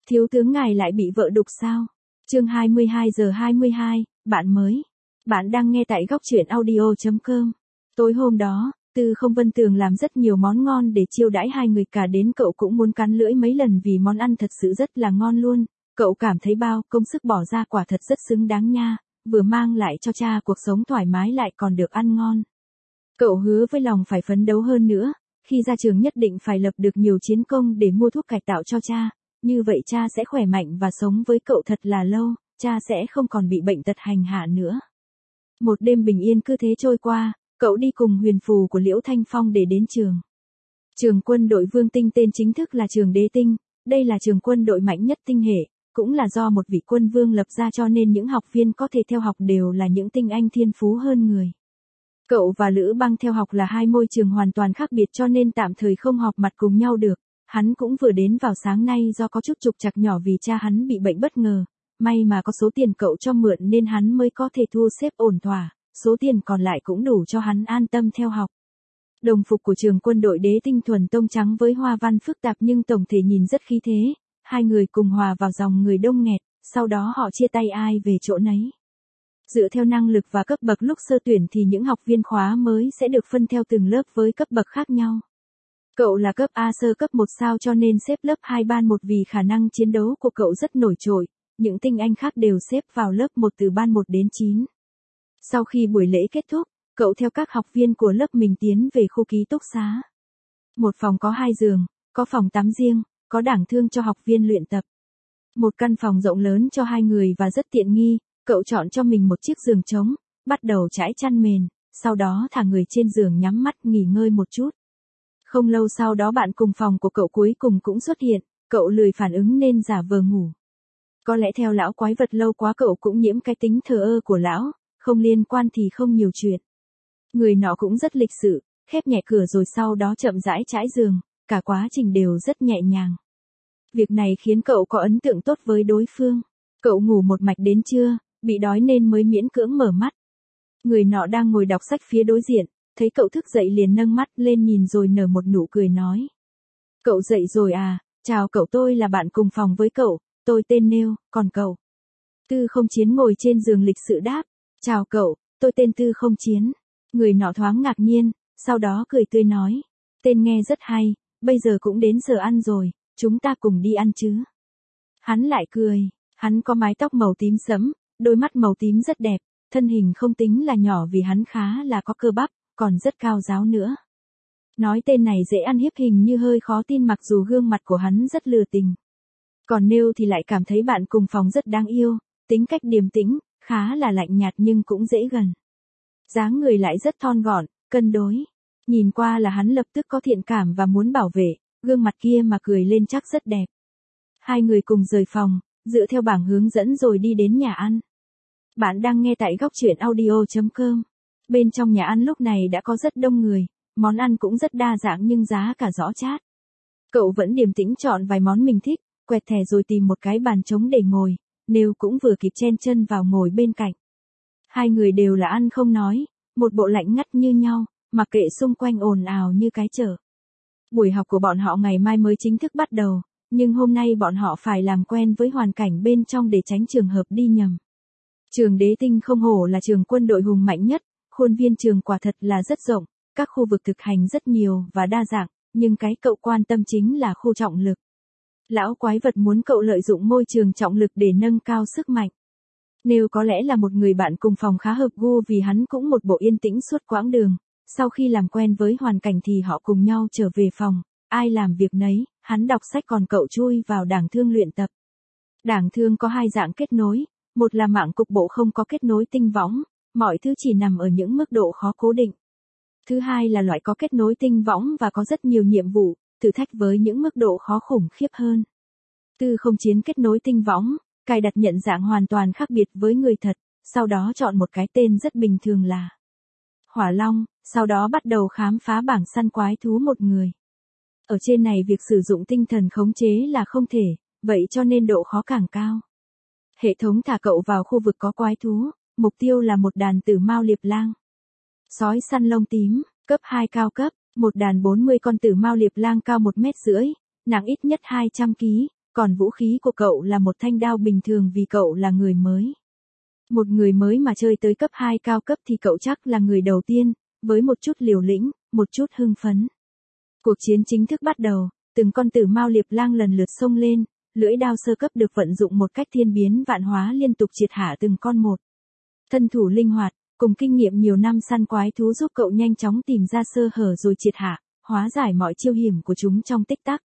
Thiếu tướng ngài lại bị vợ đục sao? Chương 22:22, bạn mới. Bạn đang nghe tại góc truyện audio.com. Tối hôm đó, Tư Không Vân Tường làm rất nhiều món ngon để chiêu đãi hai người, cả đến cậu cũng muốn cắn lưỡi mấy lần vì món ăn thật sự rất là ngon luôn. Cậu cảm thấy bao công sức bỏ ra quả thật rất xứng đáng nha, vừa mang lại cho cha cuộc sống thoải mái lại còn được ăn ngon. Cậu hứa với lòng phải phấn đấu hơn nữa, khi ra trường nhất định phải lập được nhiều chiến công để mua thuốc cải tạo cho cha, như vậy cha sẽ khỏe mạnh và sống với cậu thật là lâu, cha sẽ không còn bị bệnh tật hành hạ nữa. Một đêm bình yên cứ thế trôi qua, cậu đi cùng huyền phù của Liễu Thanh Phong để đến trường. Trường quân đội Vương Tinh tên chính thức là trường Đế Tinh, đây là trường quân đội mạnh nhất tinh hệ, cũng là do một vị quân vương lập ra cho nên những học viên có thể theo học đều là những tinh anh thiên phú hơn người. Cậu và Lữ Băng theo học là hai môi trường hoàn toàn khác biệt cho nên tạm thời không họp mặt cùng nhau được. Hắn cũng vừa đến vào sáng nay do có chút trục trặc nhỏ vì cha hắn bị bệnh bất ngờ. May mà có số tiền cậu cho mượn nên hắn mới có thể thu xếp ổn thỏa, số tiền còn lại cũng đủ cho hắn an tâm theo học. Đồng phục của trường quân đội Đế Tinh thuần tông trắng với hoa văn phức tạp nhưng tổng thể nhìn rất khí thế. Hai người cùng hòa vào dòng người đông nghẹt, sau đó họ chia tay ai về chỗ nấy. Dựa theo năng lực và cấp bậc lúc sơ tuyển thì những học viên khóa mới sẽ được phân theo từng lớp với cấp bậc khác nhau. Cậu là cấp A sơ cấp 1 sao cho nên xếp lớp 2 ban 1 vì khả năng chiến đấu của cậu rất nổi trội, những tinh anh khác đều xếp vào lớp 1 từ ban 1 đến 9. Sau khi buổi lễ kết thúc, cậu theo các học viên của lớp mình tiến về khu ký túc xá. Một phòng có 2 giường, có phòng tắm riêng, có đảng thương cho học viên luyện tập. Một căn phòng rộng lớn cho 2 người và rất tiện nghi, cậu chọn cho mình một chiếc giường trống, bắt đầu trải chăn mền, sau đó thả người trên giường nhắm mắt nghỉ ngơi một chút. Không lâu sau đó bạn cùng phòng của cậu cuối cùng cũng xuất hiện, cậu lười phản ứng nên giả vờ ngủ. Có lẽ theo lão quái vật lâu quá cậu cũng nhiễm cái tính thờ ơ của lão, không liên quan thì không nhiều chuyện. Người nọ cũng rất lịch sự, khép nhẹ cửa rồi sau đó chậm rãi trải giường, cả quá trình đều rất nhẹ nhàng. Việc này khiến cậu có ấn tượng tốt với đối phương. Cậu ngủ một mạch đến trưa, bị đói nên mới miễn cưỡng mở mắt. Người nọ đang ngồi đọc sách phía đối diện, thấy cậu thức dậy liền nâng mắt lên nhìn rồi nở một nụ cười nói. Cậu dậy rồi à, chào cậu, tôi là bạn cùng phòng với cậu, tôi tên Nêu, còn cậu? Tư Không Chiến ngồi trên giường lịch sự đáp, chào cậu, tôi tên Tư Không Chiến. Người nọ thoáng ngạc nhiên, sau đó cười tươi nói, tên nghe rất hay, bây giờ cũng đến giờ ăn rồi, chúng ta cùng đi ăn chứ. Hắn lại cười, hắn có mái tóc màu tím sẫm, đôi mắt màu tím rất đẹp, thân hình không tính là nhỏ vì hắn khá là có cơ bắp, còn rất cao ráo nữa. Nói tên này dễ ăn hiếp hình như hơi khó tin mặc dù gương mặt của hắn rất lừa tình. Còn Nêu thì lại cảm thấy bạn cùng phòng rất đáng yêu, tính cách điềm tĩnh, khá là lạnh nhạt nhưng cũng dễ gần. Dáng người lại rất thon gọn, cân đối. Nhìn qua là hắn lập tức có thiện cảm và muốn bảo vệ, gương mặt kia mà cười lên chắc rất đẹp. Hai người cùng rời phòng, dựa theo bảng hướng dẫn rồi đi đến nhà ăn. Bạn đang nghe tại góc truyện audio.com. Bên trong nhà ăn lúc này đã có rất đông người, món ăn cũng rất đa dạng nhưng giá cả rõ chát. Cậu vẫn điềm tĩnh chọn vài món mình thích, quẹt thẻ rồi tìm một cái bàn trống để ngồi, Nêu cũng vừa kịp chen chân vào ngồi bên cạnh. Hai người đều là ăn không nói, một bộ lạnh ngắt như nhau, mặc kệ xung quanh ồn ào như cái chợ. Buổi học của bọn họ ngày mai mới chính thức bắt đầu, nhưng hôm nay bọn họ phải làm quen với hoàn cảnh bên trong để tránh trường hợp đi nhầm. Trường Đế Tinh không hổ là trường quân đội hùng mạnh nhất, khuôn viên trường quả thật là rất rộng, các khu vực thực hành rất nhiều và đa dạng, nhưng cái cậu quan tâm chính là khu trọng lực. Lão quái vật muốn cậu lợi dụng môi trường trọng lực để nâng cao sức mạnh. Nếu có lẽ là một người bạn cùng phòng khá hợp gu vì hắn cũng một bộ yên tĩnh suốt quãng đường, sau khi làm quen với hoàn cảnh thì họ cùng nhau trở về phòng, ai làm việc nấy, hắn đọc sách còn cậu chui vào đảng thương luyện tập. Đảng thương có 2 dạng kết nối, một là mạng cục bộ không có kết nối tinh võng, mọi thứ chỉ nằm ở những mức độ khó cố định. Thứ hai là loại có kết nối tinh võng và có rất nhiều nhiệm vụ, thử thách với những mức độ khó khủng khiếp hơn. Tư Không Chiến kết nối tinh võng, cài đặt nhận dạng hoàn toàn khác biệt với người thật, sau đó chọn một cái tên rất bình thường là Hỏa Long, sau đó bắt đầu khám phá bảng săn quái thú một người. Ở trên này việc sử dụng tinh thần khống chế là không thể, vậy cho nên độ khó càng cao. Hệ thống thả cậu vào khu vực có quái thú, mục tiêu là một đàn tử mao liệp lang. Sói săn lông tím, cấp 2 cao cấp, một đàn 40 con tử mao liệp lang cao 1,5 mét, nặng ít nhất 200 kg, còn vũ khí của cậu là một thanh đao bình thường vì cậu là người mới. Một người mới mà chơi tới cấp 2 cao cấp thì cậu chắc là người đầu tiên, với một chút liều lĩnh, một chút hưng phấn. Cuộc chiến chính thức bắt đầu, từng con tử mao liệp lang lần lượt xông lên, lưỡi đao sơ cấp được vận dụng một cách thiên biến vạn hóa liên tục triệt hạ từng con một. Thân thủ linh hoạt, cùng kinh nghiệm nhiều năm săn quái thú giúp cậu nhanh chóng tìm ra sơ hở rồi triệt hạ, hóa giải mọi chiêu hiểm của chúng trong tích tắc.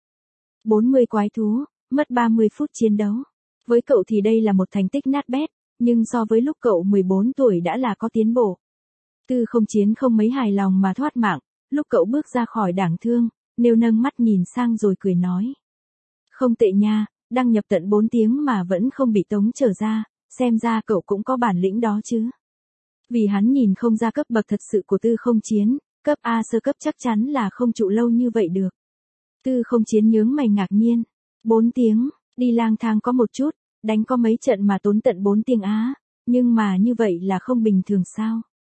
40 quái thú, mất 30 phút chiến đấu. Với cậu thì đây là một thành tích nát bét, nhưng so với lúc cậu 14 tuổi đã là có tiến bộ. Tư Không Chiến không mấy hài lòng mà thoát mạng, lúc cậu bước ra khỏi đảng thương, Nêu nâng mắt nhìn sang rồi cười nói. Không tệ nha, đăng nhập tận 4 tiếng mà vẫn không bị tống trở ra, xem ra cậu cũng có bản lĩnh đó chứ. Vì hắn nhìn không ra cấp bậc thật sự của Tư Không Chiến, cấp A sơ cấp chắc chắn là không trụ lâu như vậy được. Tư Không Chiến nhướng mày ngạc nhiên. 4 tiếng, đi lang thang có một chút, đánh có mấy trận mà tốn tận 4 tiếng á, nhưng mà như vậy là không bình thường sao?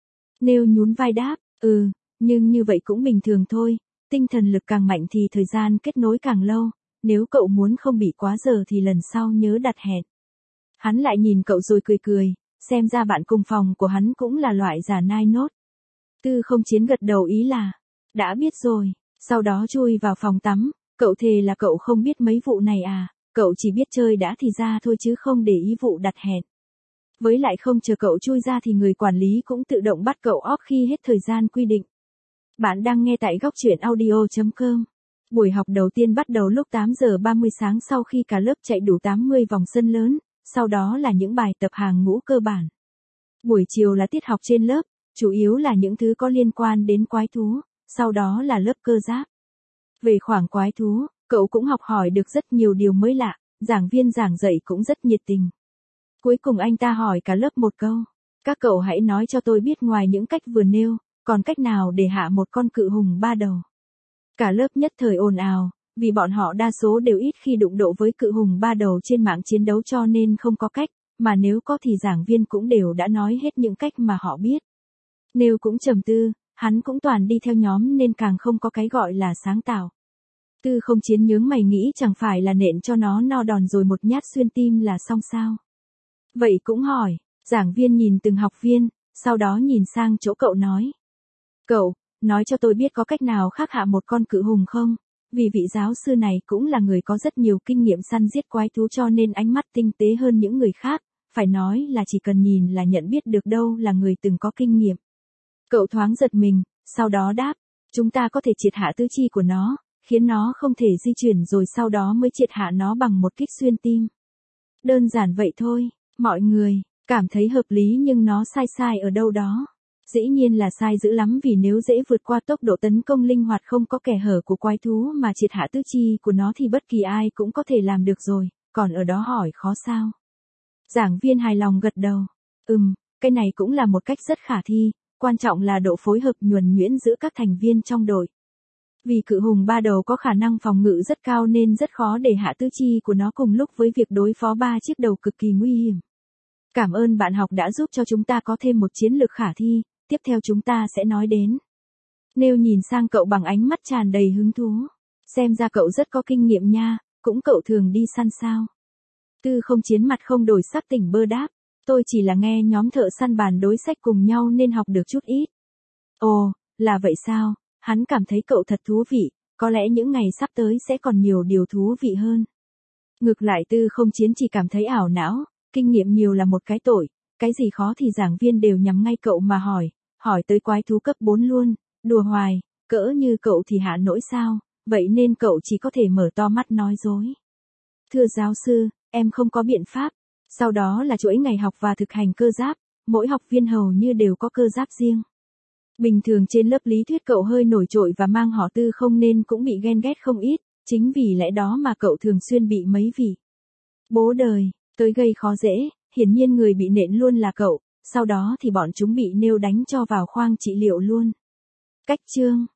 Nêu nhún vai đáp, nhưng như vậy cũng bình thường thôi, tinh thần lực càng mạnh thì thời gian kết nối càng lâu, nếu cậu muốn không bị quá giờ thì lần sau nhớ đặt hẹn. Hắn lại nhìn cậu rồi cười cười, xem ra bạn cùng phòng của hắn cũng là loại giả nai nốt. Tư Không Chiến gật đầu ý là, đã biết rồi, sau đó chui vào phòng tắm, cậu thề là cậu không biết mấy vụ này à, cậu chỉ biết chơi đã thì ra thôi chứ không để ý vụ đặt hẹn. Với lại không chờ cậu chui ra thì người quản lý cũng tự động bắt cậu off khi hết thời gian quy định. Bạn đang nghe tại góc truyện audio.com. Buổi học đầu tiên bắt đầu lúc 8 giờ 30 sáng sau khi cả lớp chạy đủ 80 vòng sân lớn, sau đó là những bài tập hàng ngũ cơ bản. Buổi chiều là tiết học trên lớp, chủ yếu là những thứ có liên quan đến quái thú, sau đó là lớp cơ giáp. Về khoảng quái thú, cậu cũng học hỏi được rất nhiều điều mới lạ, giảng viên giảng dạy cũng rất nhiệt tình. Cuối cùng anh ta hỏi cả lớp một câu, các cậu hãy nói cho tôi biết ngoài những cách vừa nêu, còn cách nào để hạ một con cự hùng 3 đầu. Cả lớp nhất thời ồn ào, vì bọn họ đa số đều ít khi đụng độ với cự hùng 3 đầu trên mạng chiến đấu cho nên không có cách, mà nếu có thì giảng viên cũng đều đã nói hết những cách mà họ biết. Nêu cũng trầm tư, hắn cũng toàn đi theo nhóm nên càng không có cái gọi là sáng tạo. Tư Không Chiến nhướng mày nghĩ chẳng phải là nện cho nó no đòn rồi một nhát xuyên tim là xong sao. Vậy cũng hỏi, giảng viên nhìn từng học viên, sau đó nhìn sang chỗ cậu nói. Cậu, nói cho tôi biết có cách nào khác hạ một con cự hùng không? Vì vị giáo sư này cũng là người có rất nhiều kinh nghiệm săn giết quái thú cho nên ánh mắt tinh tế hơn những người khác, phải nói là chỉ cần nhìn là nhận biết được đâu là người từng có kinh nghiệm. Cậu thoáng giật mình, sau đó đáp, chúng ta có thể triệt hạ tứ chi của nó, khiến nó không thể di chuyển rồi sau đó mới triệt hạ nó bằng một kích xuyên tim. Đơn giản vậy thôi, mọi người cảm thấy hợp lý nhưng nó sai ở đâu đó. Dĩ nhiên là sai dữ lắm vì nếu dễ vượt qua tốc độ tấn công linh hoạt không có kẻ hở của quái thú mà triệt hạ tứ chi của nó thì bất kỳ ai cũng có thể làm được rồi, còn ở đó hỏi khó sao. Giảng viên hài lòng gật đầu. Cái này cũng là một cách rất khả thi, quan trọng là độ phối hợp nhuần nhuyễn giữa các thành viên trong đội. Vì cự hùng 3 đầu có khả năng phòng ngự rất cao nên rất khó để hạ tứ chi của nó cùng lúc với việc đối phó 3 chiếc đầu cực kỳ nguy hiểm. Cảm ơn bạn học đã giúp cho chúng ta có thêm một chiến lược khả thi, tiếp theo chúng ta sẽ nói đến. Nêu nhìn sang cậu bằng ánh mắt tràn đầy hứng thú. Xem ra cậu rất có kinh nghiệm nha, cũng cậu thường đi săn sao. Tư Không Chiến mặt không đổi sắc tỉnh bơ đáp, tôi chỉ là nghe nhóm thợ săn bàn đối sách cùng nhau nên học được chút ít. Ồ, là vậy sao, hắn cảm thấy cậu thật thú vị, có lẽ những ngày sắp tới sẽ còn nhiều điều thú vị hơn. Ngược lại Tư Không Chiến chỉ cảm thấy ảo não, kinh nghiệm nhiều là một cái tội, cái gì khó thì giảng viên đều nhắm ngay cậu mà hỏi tới quái thú cấp 4 luôn, đùa hoài, cỡ như cậu thì hạ nổi sao, vậy nên cậu chỉ có thể mở to mắt nói dối. Thưa giáo sư, em không có biện pháp. Sau đó là chuỗi ngày học và thực hành cơ giáp, mỗi học viên hầu như đều có cơ giáp riêng. Bình thường trên lớp lý thuyết cậu hơi nổi trội và mang họ Tư không nên cũng bị ghen ghét không ít, chính vì lẽ đó mà cậu thường xuyên bị mấy vị bố đời tới gây khó dễ, hiển nhiên người bị nện luôn là cậu, sau đó thì bọn chúng bị Nêu đánh cho vào khoang trị liệu luôn. Cách chương